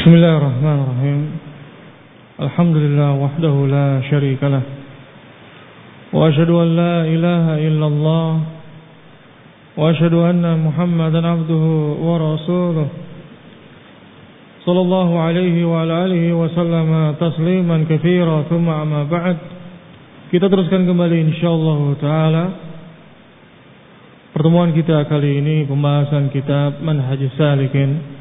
Bismillahirrahmanirrahim. Alhamdulillah wahdahu la syarika lah. Wa asyhadu an la ilaha illallah wa asyhadu anna Muhammadan abduhu wa rasuluh. Sallallahu alaihi wa ala alihi wa sallama tasliman katsira, thumma amma ba'd. Kita teruskan kembali insyaallah taala pertemuan kita kali ini, pembahasan kitab Manhajus Salikin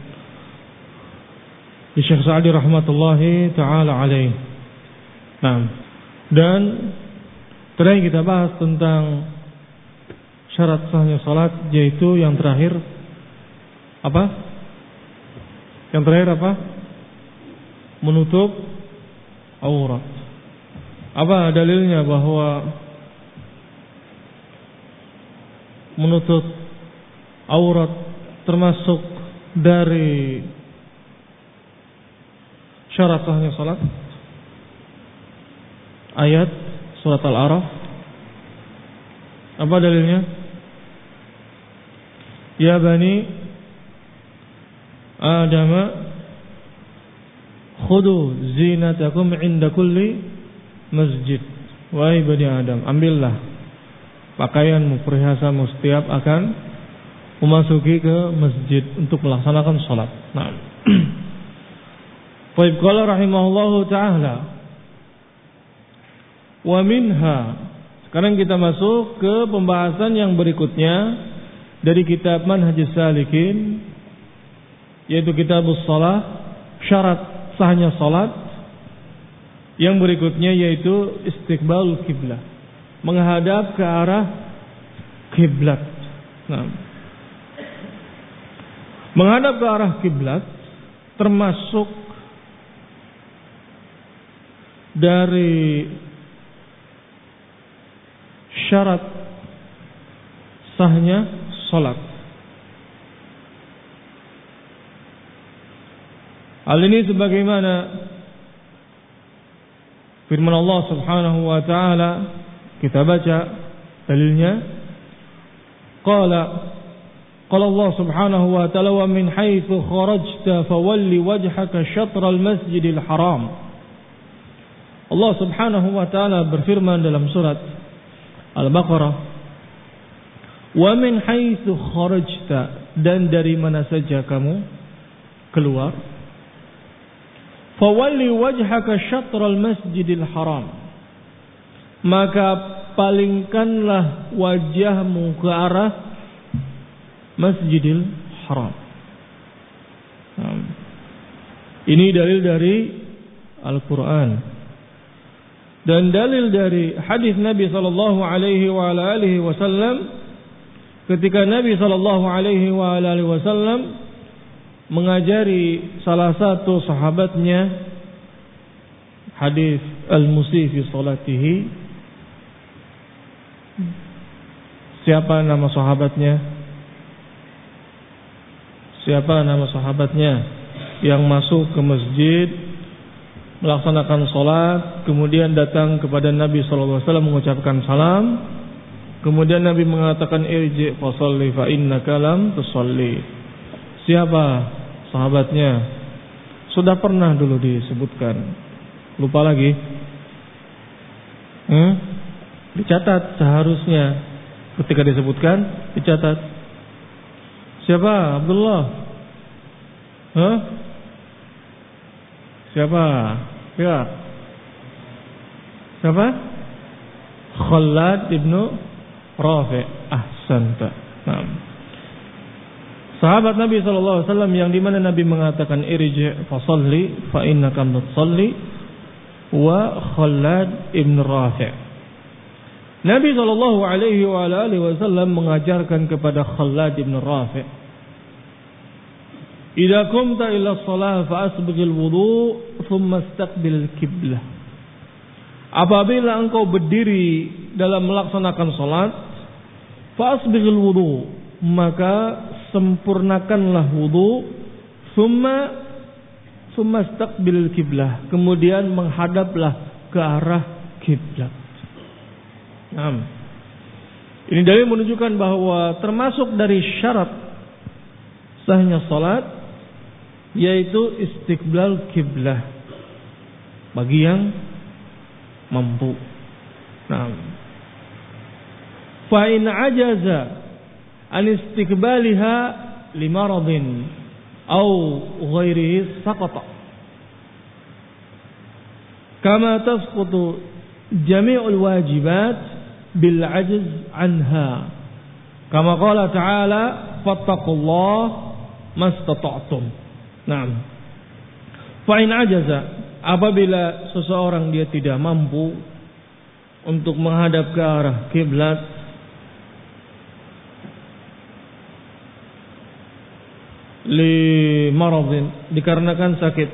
di Syekh Sa'di rahmatullahi ta'ala alaih. Nah, dan terakhir kita bahas tentang syarat sahnya salat, yaitu yang terakhir apa? Yang terakhir apa? Menutup aurat. Apa dalilnya bahwa menutup aurat termasuk dari syarat sahnya salat? Ayat surat Al-A'raf. Apa dalilnya? Ya bani Adam khudu zinatakum inda kulli masjid. Wahai bani Adam, ambillah pakaianmu, perhiasanmu setiap akan memasuki ke masjid untuk melaksanakan salat. Nah, Baik, qala rahimahullahu ta'ala wa minha. Sekarang kita masuk ke pembahasan yang berikutnya dari kitab Manhajus Salikin, yaitu kitabus shalah, syarat sahnya salat. Yang berikutnya yaitu istiqbalul kiblah, menghadap ke arah kiblat. Nah, menghadap ke arah kiblat termasuk dari syarat sahnya salat. Hal ini sebagaimana firman Allah Subhanahu wa taala, kita baca dalilnya. Qala Allah Subhanahu wa taala, wa min haitsu kharajta fawalli wajhaka syatral masjidil haram. Allah Subhanahu wa taala berfirman dalam surat Al-Baqarah, wa min haitsu kharajta, dan dari mana saja kamu keluar, fawalli wajhaka syatral masjidil haram, maka palingkanlah wajahmu ke arah Masjidil Haram. Ini dalil dari Al-Quran. Dan dalil dari hadis Nabi sallallahu alaihi wa alihi wasallam, ketika Nabi sallallahu alaihi wa alihi wasallam mengajari salah satu sahabatnya hadis al-musi fi salatihi. Siapa nama sahabatnya? Siapa nama sahabatnya yang masuk ke masjid melaksanakan salat, kemudian datang kepada Nabi sallallahu alaihi wasallam mengucapkan salam, kemudian Nabi mengatakan irji fa shalli fa innaka lam tusalli. Siapa sahabatnya? Sudah pernah dulu disebutkan. Lupa lagi? Dicatat seharusnya ketika disebutkan, dicatat. Siapa? Abdullah? Siapa? Ya. Siapa? Khalad ibnu Rafi'. Ahsanta. Nah, sahabat Nabi sallallahu alaihi wasallam yang dimana Nabi mengatakan irji' fa shalli fa innaka lam tusalli, wa Khalad ibnu Rafi'. Nabi sallallahu alaihi wa alihi wasallam mengajarkan kepada Khalad ibnu Rafi', idza qumta ila shalah fa asbighil wudu' thumma istaqbil qiblah. Apabila engkau berdiri dalam melaksanakan salat, fa asbighil wudu', maka sempurnakanlah wudu', thumma istaqbil qiblah, kemudian menghadaplah ke arah kiblat. Ini dalil menunjukkan bahwa termasuk dari syarat sahnya salat yaitu istiqbal kiblah bagi yang mampu. Nah, fa in ajaza an istiqbaliha limaradin aw ghairihi saqata kama tasqutu jami'ul wajibat bil ajz anha kama qala ta'ala fattaqullaha mastata'tum. Naam. Fa in ajaza, apabila seseorang dia tidak mampu untuk menghadap ke arah kiblat li maradin, dikarenakan sakit,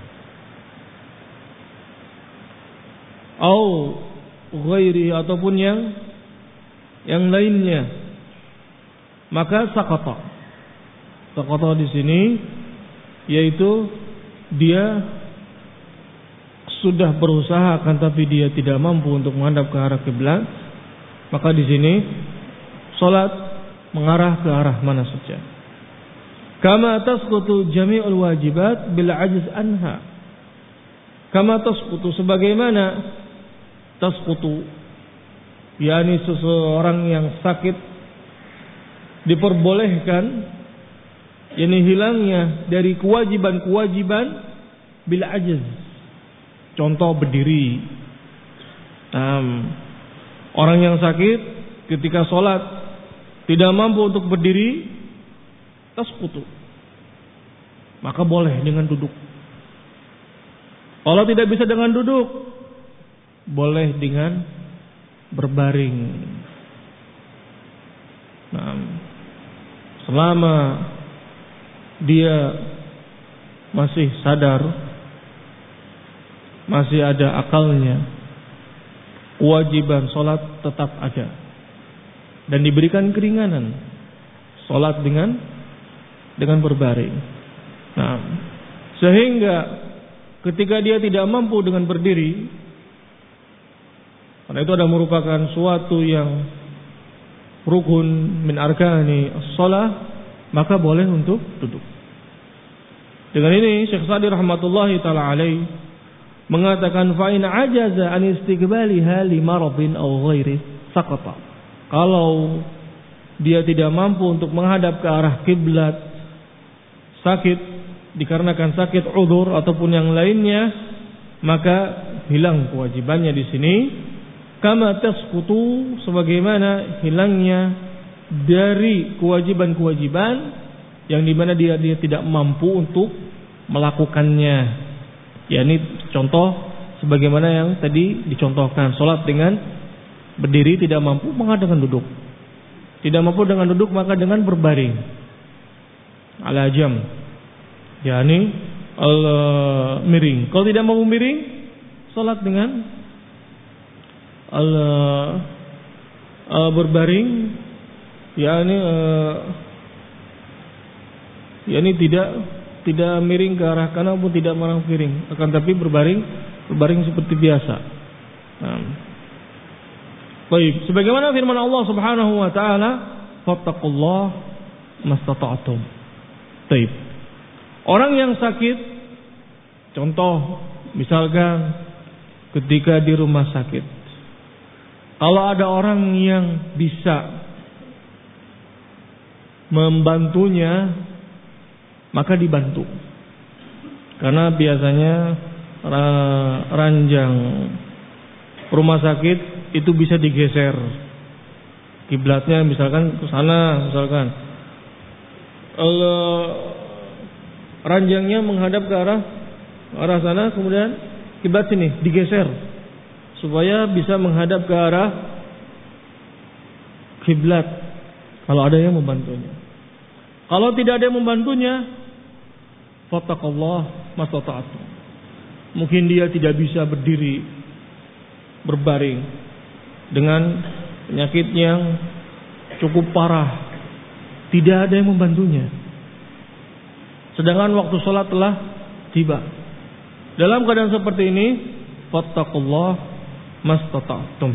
au ghairi, ataupun yang lainnya, maka sakata. Sakata di sini yaitu dia sudah berusaha akan tapi dia tidak mampu untuk menghadap ke arah kiblat, maka di sini salat mengarah ke arah mana saja. Kama tasqutu jami'ul wajibat bil ajz anha. Kama tasqutu, sebagaimana tasqutu, yakni seseorang yang sakit diperbolehkan, yakni hilangnya dari kewajiban-kewajiban bil ajz. Contoh berdiri. Orang yang sakit ketika sholat tidak mampu untuk berdiri, tasqutu, maka boleh dengan duduk. Kalau tidak bisa dengan duduk, boleh dengan berbaring. Selama dia masih sadar, masih ada akalnya, kewajiban sholat tetap ada dan diberikan keringanan sholat dengan berbaring. Nah, sehingga ketika dia tidak mampu dengan berdiri, karena itu ada merupakan suatu yang rukun min arkani as-shalah, maka boleh untuk duduk. Dengan ini Syekh Sa'di rahmatullahi taala alaih mengatakan fa in ajaza an istiqbaliha li maradin aw ghairi saqata. Kalau dia tidak mampu untuk menghadap ke arah kiblat, sakit dikarenakan sakit udzur ataupun yang lainnya, maka hilang kewajibannya di sini. Kama tasqutu, sebagaimana hilangnya dari kewajiban-kewajiban yang dimana dia tidak mampu untuk melakukannya. Ya, ini contoh sebagaimana yang tadi dicontohkan, salat dengan berdiri tidak mampu, maka dengan duduk. Tidak mampu dengan duduk, maka dengan berbaring. Ala jam. yakni miring. Kalau tidak mau miring, salat dengan berbaring, yakni tidak miring ke arah kanan pun tidak marang miring, akan tapi berbaring seperti biasa. Baik, sebagaimana firman Allah Subhanahu wa taala, fattaqullaha mastata'tum. Baik. Orang yang sakit, contoh misalkan ketika di rumah sakit, kalau ada orang yang bisa membantunya, maka dibantu. Karena biasanya ranjang rumah sakit itu bisa digeser kiblatnya, misalkan ke sana, misalkan ranjangnya menghadap ke arah sana, kemudian kiblat sini digeser supaya bisa menghadap ke arah kiblat kalau ada yang membantunya. Kalau tidak ada yang membantunya, fattaqullah mastata'tum. Mungkin dia tidak bisa berdiri, berbaring dengan penyakit yang cukup parah, tidak ada yang membantunya, sedangkan waktu sholat telah tiba. Dalam keadaan seperti ini, fattaqullah mastata'tum.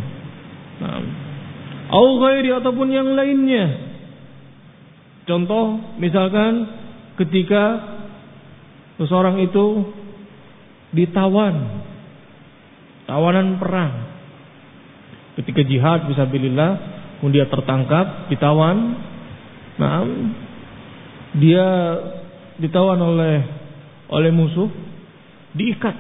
Au ghairi, ataupun yang lainnya. Contoh misalkan ketika seseorang itu ditawan, tawanan perang. Ketika jihad fisabilillah, kemudian dia tertangkap, ditawan. Nah, dia ditawan oleh musuh, diikat.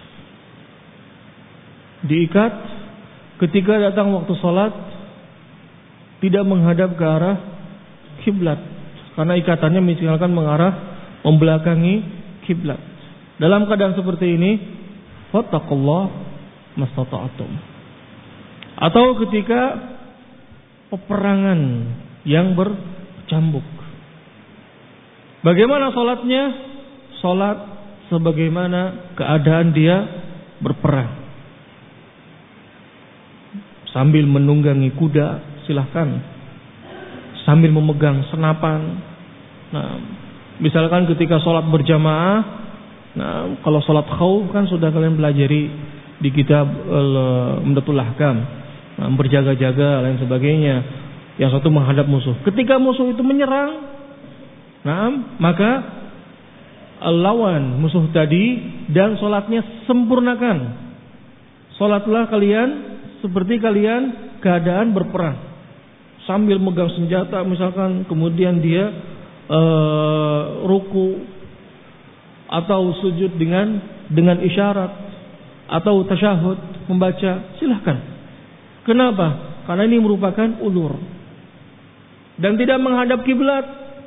Ketika datang waktu sholat, tidak menghadap ke arah kiblat, karena ikatannya misalkan mengarah membelakangi kiblat. Dalam keadaan seperti ini, fattaqullah mastata'tum. Atau ketika peperangan yang bercambuk, bagaimana sholatnya? Sholat sebagaimana keadaan dia berperang. Sambil menunggangi kuda, silahkan. Sambil memegang senapan. Nah, misalkan ketika sholat berjamaah, nah, kalau sholat khauf kan sudah kalian pelajari di kitab Umdatul Ahkam, nah, berjaga-jaga lain sebagainya. Yang satu menghadap musuh. Ketika musuh itu menyerang, nah, maka lawan musuh tadi dan sholatnya sempurnakan. Sholatlah kalian seperti kalian keadaan berperang, sambil megang senjata misalkan, kemudian dia ruku atau sujud dengan isyarat atau tasyahud membaca, silahkan. Kenapa? Karena ini merupakan ulur dan tidak menghadap kiblat,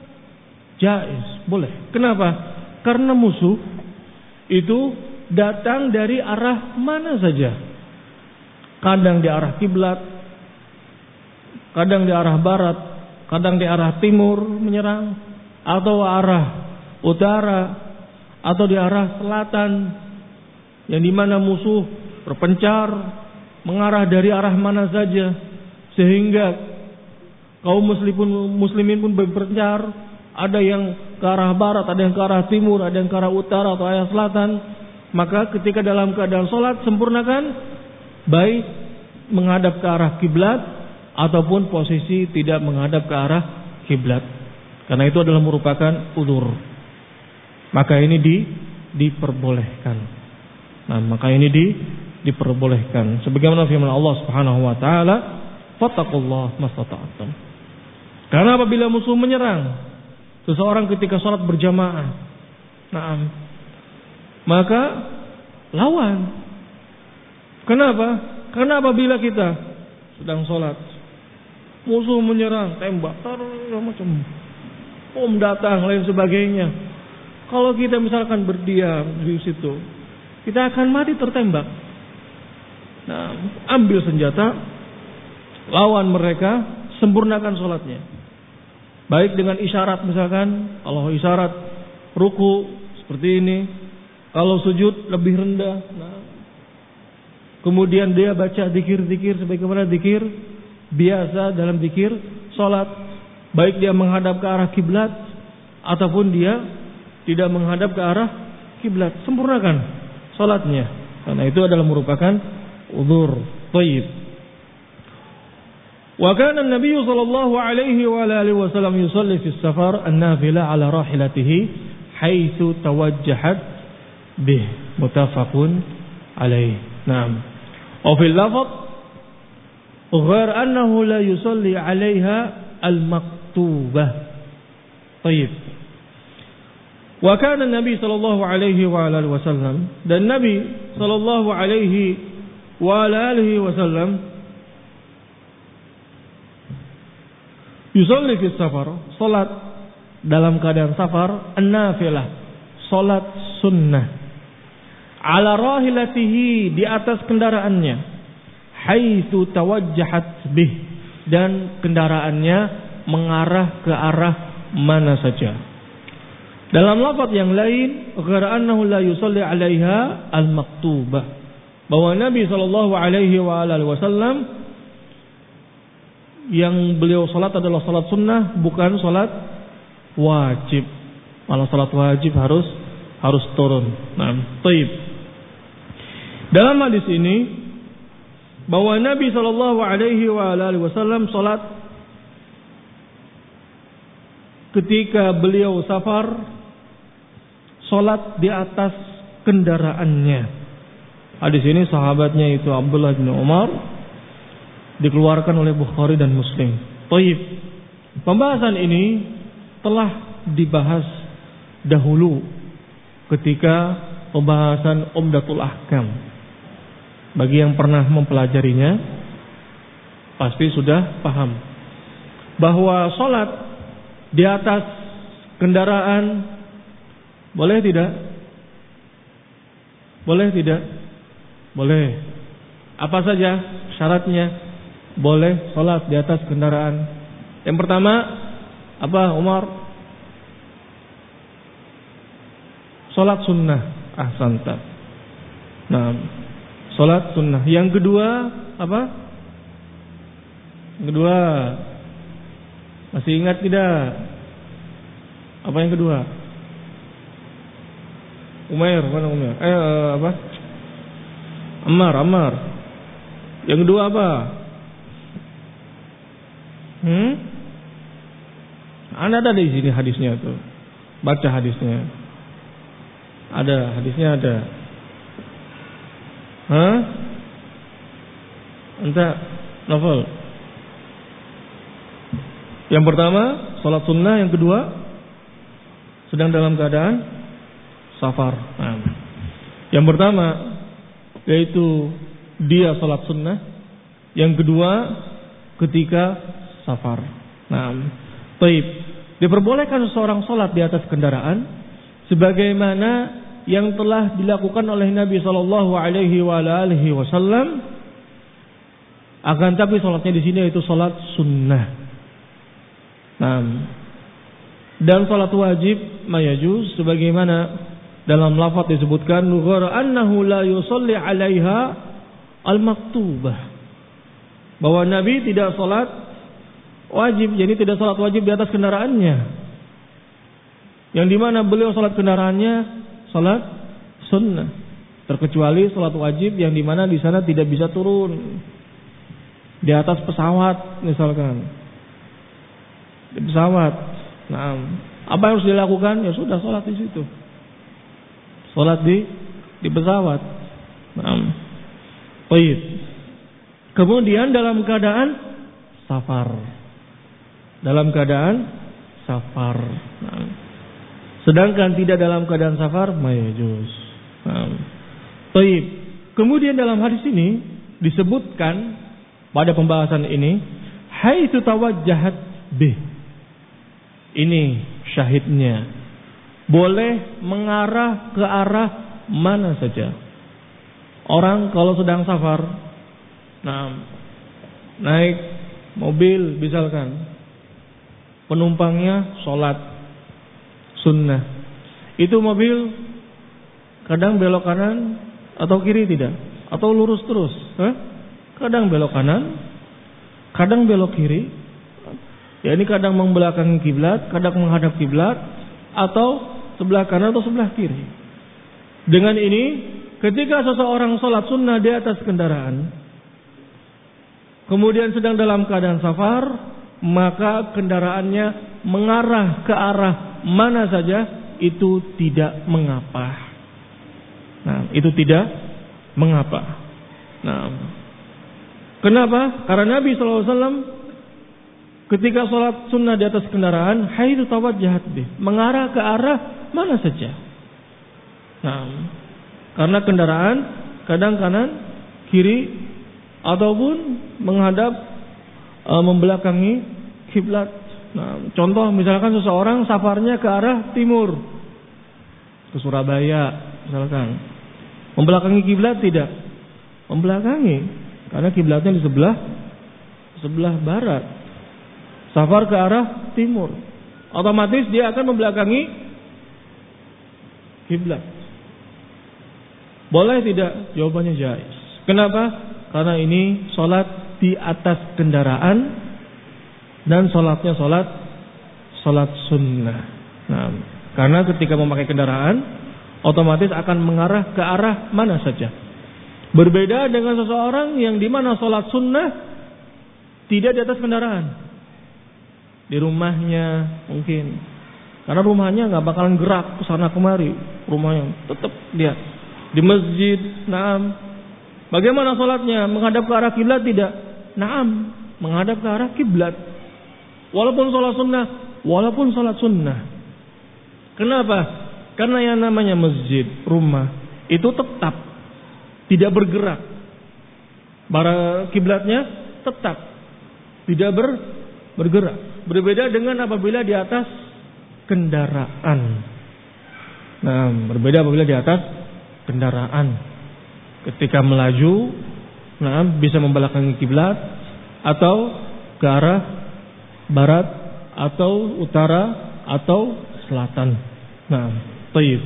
jaiz, boleh. Kenapa? Karena musuh itu datang dari arah mana saja. Kadang di arah kiblat, kadang di arah barat, kadang di arah timur menyerang, atau arah utara, atau di arah selatan, yang dimana musuh berpencar mengarah dari arah mana saja, sehingga kaum muslimin pun berpencar, ada yang ke arah barat, ada yang ke arah timur, ada yang ke arah utara atau arah selatan. Maka ketika dalam keadaan sholat, sempurnakan, baik menghadap ke arah kiblat ataupun posisi tidak menghadap ke arah kiblat, karena itu adalah merupakan udzur. Maka ini diperbolehkan. Nah, maka ini diperbolehkan. Sebagaimana firman Allah Subhanahu wa taala, fattaqullah mastata'tum. Karena apabila musuh menyerang seseorang ketika sholat berjamaah, nah, maka lawan. Kenapa? Karena apabila kita sedang sholat, musuh menyerang, tembak, macam bom datang, lain sebagainya. Kalau kita misalkan berdiam di situ, kita akan mati tertembak. Nah, ambil senjata, lawan mereka, sempurnakan sholatnya. Baik dengan isyarat misalkan, kalau isyarat ruku seperti ini, kalau sujud lebih rendah. Nah, kemudian dia baca zikir-zikir sebagaimana zikir biasa dalam zikir salat, baik dia menghadap ke arah kiblat ataupun dia tidak menghadap ke arah kiblat, sempurnakan salatnya. Karena itu adalah merupakan udzur. Thayyib. Wa kana an-nabiy sallallahu alaihi wa alihi wasallam yusalli fi as-safar an-nafilah ala rahilatihi haitsu tawajjahat bih, muttafaqun alaih. Naam. وفي اللفظ غير أنه لا يصلي عليها المكتوبة. طيب. وكان النبي صلى الله عليه وآله وسلم, dan Nabi sallallahu alaihi wa alihi wasallam yusalli fi safar, salat dalam keadaan safar, an-nafilah, salat sunnah, ala rahilatihi, di atas kendaraannya, haitsu tawajjahat bih, dan kendaraannya mengarah ke arah mana saja. Dalam lafaz yang lain, ghara annahu la yusalli 'alaiha al-maktubah, bahwa Nabi sallallahu alaihi wa alihi wasallam yang beliau salat adalah salat sunnah, bukan salat wajib. Malah salat wajib harus turun. Nah, baik. Dalam hadis ini bahwa Nabi sallallahu alaihi wa alihi wasallam salat ketika beliau safar, sholat di atas kendaraannya. Hadis ini sahabatnya itu Abdullah bin Umar, dikeluarkan oleh Bukhari dan Muslim. Taib. Pembahasan ini telah dibahas dahulu ketika pembahasan Umdatul Ahkam. Bagi yang pernah mempelajarinya pasti sudah paham bahwa sholat di atas kendaraan boleh tidak? Boleh tidak? Boleh. Apa saja syaratnya? Boleh sholat di atas kendaraan. Yang pertama apa, Umar? Sholat sunnah. Ahsanta. Nah, sholat sunnah. Yang kedua apa? Yang kedua, masih ingat tidak? Apa yang kedua? Umair, mana Umair? Apa? Ammar. Yang kedua apa? Ada di sini hadisnya tuh. Baca hadisnya. Ada hadisnya ada. Entah, novel. Yang pertama sholat sunnah, yang kedua sedang dalam keadaan safar. Yang pertama yaitu dia sholat sunnah, yang kedua ketika safar. Taib. Diperbolehkan seseorang sholat di atas kendaraan sebagaimana yang telah dilakukan oleh Nabi Shallallahu Alaihi Wasallam. Akan tapi sholatnya di sini yaitu sholat sunnah. Dan sholat wajib mayajuz sebagaimana dalam lafaz disebutkan nughara annahu la yusalli 'alaiha al-maktubah, bahwa Nabi tidak sholat wajib, jadi tidak sholat wajib di atas kendaraannya, yang dimana beliau sholat kendaraannya sholat sunnah, terkecuali sholat wajib yang dimana di sana tidak bisa turun di atas pesawat misalkan, di pesawat. Apa yang harus dilakukan? Ya sudah, sholat di situ, sholat di pesawat. Baik. Kemudian dalam keadaan safar, sedangkan tidak dalam keadaan safar mayajuz. Baik. Kemudian dalam hadis ini disebutkan pada pembahasan ini, haitsu tawajjahat bih. Ini syahidnya, boleh mengarah ke arah mana saja. Orang kalau sedang safar, naik mobil misalkan, penumpangnya sholat sunnah, itu mobil kadang belok kanan atau kiri tidak, atau lurus terus, kadang belok kanan, kadang belok kiri. Ya, ini kadang membelakangi kiblat, kadang menghadap kiblat, atau sebelah kanan atau sebelah kiri. Dengan ini, ketika seseorang sholat sunnah di atas kendaraan, kemudian sedang dalam keadaan safar, maka kendaraannya mengarah ke arah mana saja, itu tidak mengapa. Itu tidak mengapa. Kenapa? Karena Nabi SAW ketika sholat sunnah di atas kendaraan, haitsu tawajjahat bih, mengarah ke arah mana saja. Karena kendaraan kadang kanan, kiri, ataupun menghadap, membelakangi kiblat. Contoh misalkan seseorang safarnya ke arah timur, ke Surabaya misalkan, membelakangi kiblat tidak? Membelakangi, karena kiblatnya di sebelah barat. Safar ke arah timur, otomatis dia akan membelakangi kiblat. Boleh tidak? Jawabannya jaiz. Kenapa? Karena ini sholat di atas kendaraan dan sholatnya sholat sunnah. Karena ketika memakai kendaraan, otomatis akan mengarah ke arah mana saja. Berbeda dengan seseorang yang dimana sholat sunnah tidak di atas kendaraan, di rumahnya mungkin, Karena rumahnya nggak bakalan gerak ke sana kemari, rumahnya tetap dia di masjid. Naam. Bagaimana salatnya? Menghadap ke arah kiblat tidak? Naam, menghadap ke arah kiblat. Walaupun salat sunnah. Kenapa? Karena yang namanya masjid, rumah itu tetap tidak bergerak. Bara kiblatnya tetap tidak bergerak. Berbeda dengan apabila di atas kendaraan. Nah, berbeda apabila di atas kendaraan. Ketika melaju, nah, bisa membelakangi kiblat atau ke arah barat atau utara atau selatan. Nah, tayyib.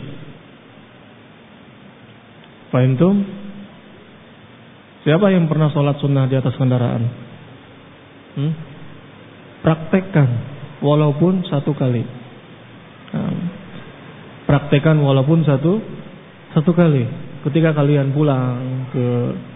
Fahimtum? Siapa yang pernah sholat sunnah di atas kendaraan? Praktekkan walaupun satu kali. Nah, praktekkan walaupun satu kali. Ketika kalian pulang ke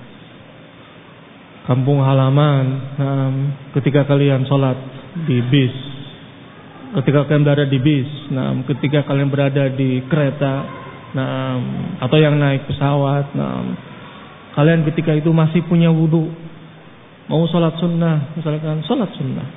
kampung halaman, nah, ketika kalian sholat di bis, ketika kalian berada di bis, nah, ketika kalian berada di kereta, nah, atau yang naik pesawat, nah, kalian ketika itu masih punya wudu, mau sholat sunnah, misalkan sholat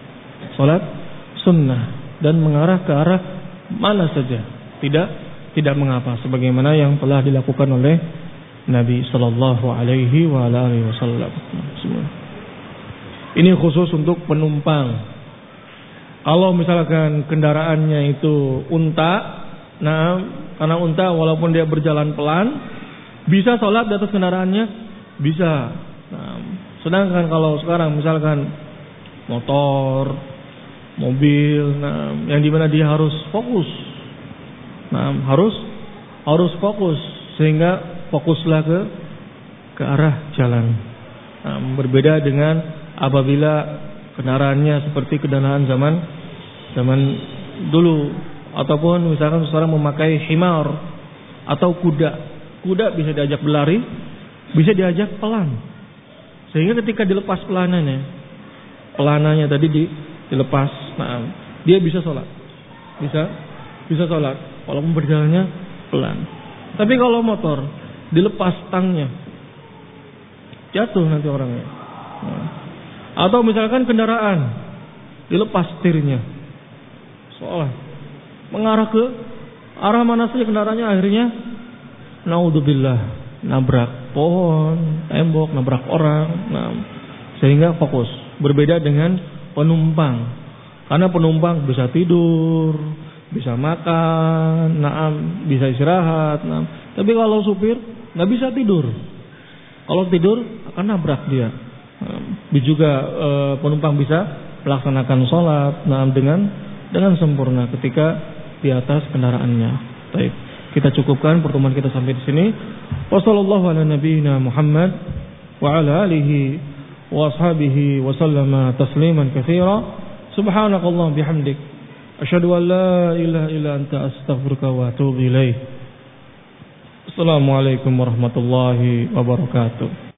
sunnah dan mengarah ke arah mana saja, tidak mengapa, sebagaimana yang telah dilakukan oleh Nabi sallallahu alaihi wa alihi wasallam. Ini khusus untuk penumpang. Kalau misalkan kendaraannya itu unta, nah, karena unta walaupun dia berjalan pelan, bisa sholat di atas kendaraannya, bisa. Nah, sedangkan kalau sekarang misalkan motor, mobil, nah, yang dimana dia harus fokus, nah, harus fokus, sehingga fokuslah ke arah jalan. Nah, berbeda dengan apabila kendaraannya seperti kendaraan zaman dulu, ataupun misalkan seseorang memakai himar atau kuda bisa diajak berlari, bisa diajak pelan, sehingga ketika dilepas pelananya tadi dilepas, nah, dia bisa sholat, bisa sholat walaupun berjalannya pelan. Tapi kalau motor dilepas tangnya, jatuh nanti orangnya. Nah, atau misalkan kendaraan dilepas setirnya, seolah mengarah ke arah mana saja kendaraannya, akhirnya naudzubillah nabrak pohon, tembok, nabrak orang. Nah, sehingga fokus. Berbeda dengan penumpang. Karena penumpang bisa tidur, bisa makan, bisa istirahat. Tapi kalau supir nggak bisa tidur. Kalau tidur akan nabrak dia. Juga penumpang bisa melaksanakan sholat dengan sempurna ketika di atas kendaraannya. Baik, kita cukupkan pertemuan kita sampai di sini. Wassallallahu ala nabiyyina Muhammad wa ala alihi wa ashabihi wa sallama tasliman katsira. Subhanakallahumma bihamdik asyhadu an la ilaha illa anta astaghfiruka wa atubu ilaik. Assalamualaikum warahmatullahi wabarakatuh.